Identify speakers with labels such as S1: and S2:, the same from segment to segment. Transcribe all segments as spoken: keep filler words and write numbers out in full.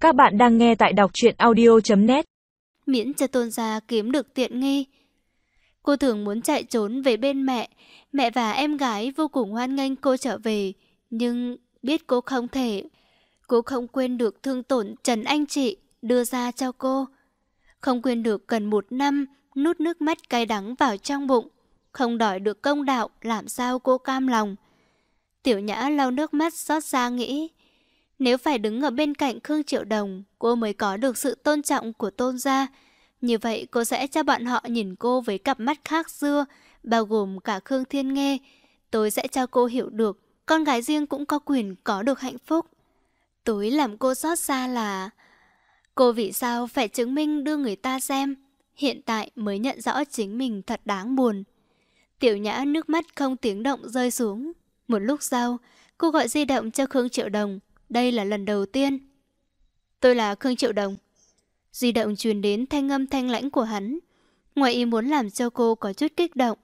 S1: Các bạn đang nghe tại đọc truyện audio chấm net.
S2: Miễn cho Tôn gia kiếm được tiện nghi. Cô thường muốn chạy trốn về bên mẹ. Mẹ và em gái vô cùng hoan nghênh cô trở về. Nhưng biết cô không thể. Cô không quên được thương tổn Trần Anh Chị đưa ra cho cô. Không quên được gần một năm nuốt nước mắt cay đắng vào trong bụng. Không đòi được công đạo, làm sao cô cam lòng. Tiểu Nhã lau nước mắt xót xa nghĩ, nếu phải đứng ở bên cạnh Khương Triệu Đồng, cô mới có được sự tôn trọng của Tôn gia. Như vậy cô sẽ cho bọn họ nhìn cô với cặp mắt khác xưa, bao gồm cả Khương Thiên Nghê. Tôi sẽ cho cô hiểu được, con gái riêng cũng có quyền có được hạnh phúc. Tối làm cô xót xa là, cô vì sao phải chứng minh đưa người ta xem, hiện tại mới nhận rõ chính mình thật đáng buồn. Tiểu Nhã nước mắt không tiếng động rơi xuống. Một lúc sau, cô gọi di động cho Khương Triệu Đồng. Đây là lần đầu tiên. Tôi là Khương Triệu Đồng. Di động truyền đến thanh âm thanh lãnh của hắn. Ngoài ý muốn làm cho cô có chút kích động.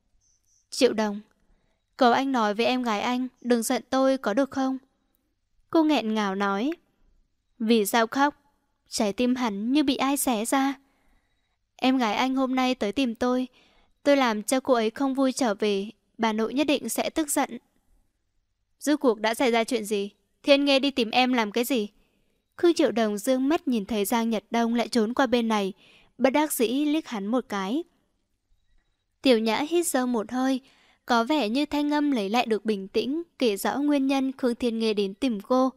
S2: Triệu Đồng, cầu anh nói với em gái anh đừng giận tôi có được không? Cô nghẹn ngào nói. Vì sao khóc? Trái tim hắn như bị ai xé ra. Em gái anh hôm nay tới tìm tôi. Tôi làm cho cô ấy không vui trở về. Bà nội nhất định sẽ tức giận. Rốt cuộc đã xảy ra chuyện gì? Thiên Nghê đi tìm em làm cái gì? Khương Triệu Đồng dương mắt nhìn thấy Giang Nhật Đông lại trốn qua bên này, bất đắc dĩ liếc hắn một cái. Tiểu Nhã hít sâu một hơi, có vẻ như thanh âm lấy lại được bình tĩnh, kể rõ nguyên nhân Khương Thiên Nghê đến tìm cô.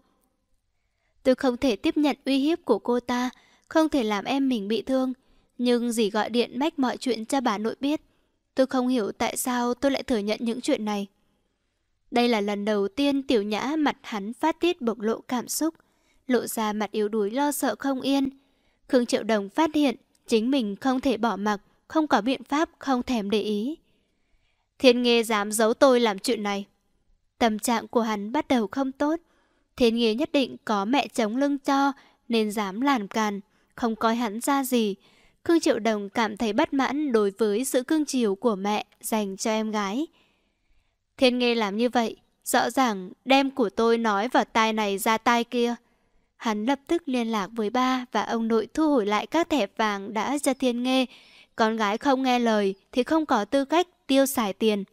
S2: Tôi không thể tiếp nhận uy hiếp của cô ta, không thể làm em mình bị thương, nhưng dì gọi điện mách mọi chuyện cho bà nội biết. Tôi không hiểu tại sao tôi lại thừa nhận những chuyện này. Đây là lần đầu tiên Tiểu Nhã mặt hắn phát tiết bộc lộ cảm xúc, lộ ra mặt yếu đuối lo sợ không yên. Khương Triệu Đồng phát hiện chính mình không thể bỏ mặc, không có biện pháp, không thèm để ý. Thiên Nghê dám giấu tôi làm chuyện này. Tâm trạng của hắn bắt đầu không tốt. Thiên Nghê nhất định có mẹ chống lưng cho nên dám làm càn, không coi hắn ra gì. Khương Triệu Đồng cảm thấy bất mãn đối với sự cưng chiều của mẹ dành cho em gái. Thiên Nghê làm như vậy, rõ ràng đem của tôi nói vào tai này ra tai kia. Hắn lập tức liên lạc với ba và ông nội thu hồi lại các thẻ vàng đã cho Thiên Nghê. Con gái không nghe lời thì không có tư cách tiêu xài tiền.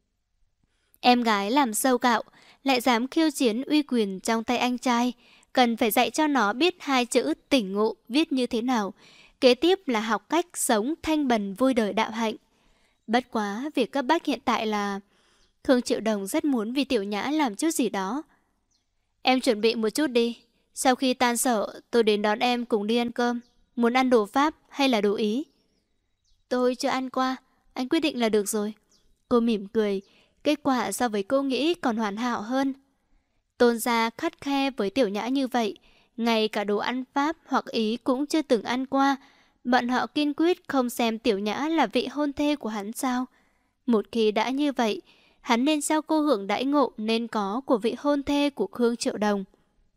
S2: Em gái làm sâu cạo, lại dám khiêu chiến uy quyền trong tay anh trai. Cần phải dạy cho nó biết hai chữ tỉnh ngộ viết như thế nào. Kế tiếp là học cách sống thanh bần vui đời đạo hạnh. Bất quá, việc cấp bách hiện tại là Khương Triệu Đồng rất muốn vì Tiểu Nhã làm chút gì đó. Em chuẩn bị một chút đi. Sau khi tan sở, tôi đến đón em cùng đi ăn cơm. Muốn ăn đồ Pháp hay là đồ Ý? Tôi chưa ăn qua, anh quyết định là được rồi. Cô mỉm cười, kết quả so với cô nghĩ còn hoàn hảo hơn. Tôn gia khắt khe với Tiểu Nhã như vậy, ngay cả đồ ăn Pháp hoặc Ý cũng chưa từng ăn qua. Bọn họ kiên quyết không xem Tiểu Nhã là vị hôn thê của hắn sao? Một khi đã như vậy, hắn nên sao cô hưởng đãi ngộ nên có của vị hôn thê của Khương Triệu Đồng.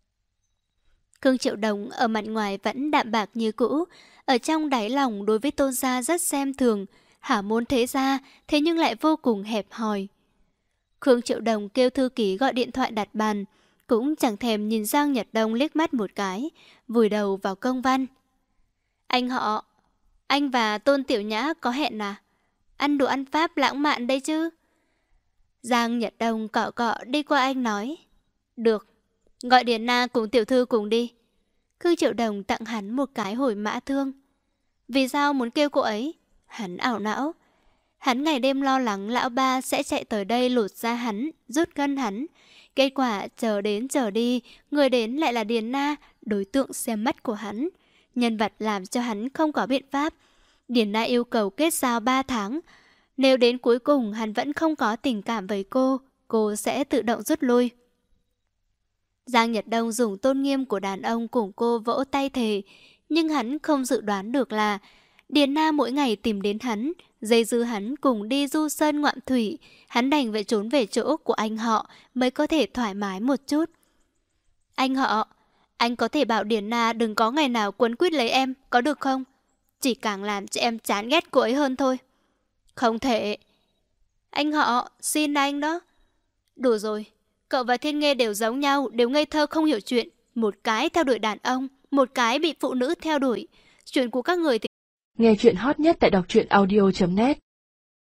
S2: Khương Triệu Đồng ở mặt ngoài vẫn đạm bạc như cũ, ở trong đáy lòng đối với Tôn gia rất xem thường, hảo môn thế gia, thế nhưng lại vô cùng hẹp hòi. Khương Triệu Đồng kêu thư ký gọi điện thoại đặt bàn, cũng chẳng thèm nhìn Giang Nhật Đông liếc mắt một cái, vùi đầu vào công văn. Anh họ, anh và Tôn Tiểu Nhã có hẹn à? Ăn đồ ăn Pháp lãng mạn đây chứ? Giang Nhật Đông cọ cọ đi qua anh nói. Được, gọi Điền Na cùng tiểu thư cùng đi. Khương Triệu Đồng tặng hắn một cái hồi mã thương. Vì sao muốn kêu cô ấy? Hắn ảo não. Hắn ngày đêm lo lắng lão ba sẽ chạy tới đây lột ra hắn, rút gân hắn. Kết quả chờ đến chờ đi, người đến lại là Điền Na, đối tượng xem mắt của hắn. Nhân vật làm cho hắn không có biện pháp. Điền Na yêu cầu kết giao ba tháng. Nếu đến cuối cùng hắn vẫn không có tình cảm với cô, cô sẽ tự động rút lui. Giang Nhật Đông dùng tôn nghiêm của đàn ông cùng cô vỗ tay thề, nhưng hắn không dự đoán được là Điền Na mỗi ngày tìm đến hắn, dây dư hắn cùng đi du sơn ngoạn thủy, hắn đành phải trốn về chỗ của anh họ mới có thể thoải mái một chút. Anh họ, anh có thể bảo Điền Na đừng có ngày nào quấn quýt lấy em, có được không? Chỉ càng làm cho em chán ghét cô ấy hơn thôi. Không thể. Anh họ, xin anh đó. Đủ rồi, cậu và Thiên Nghê đều giống nhau, đều ngây thơ không hiểu chuyện. Một cái theo đuổi đàn ông, một cái bị phụ nữ theo đuổi. Chuyện của các người thì...
S1: Nghe chuyện hot nhất tại đọc truyện audio chấm net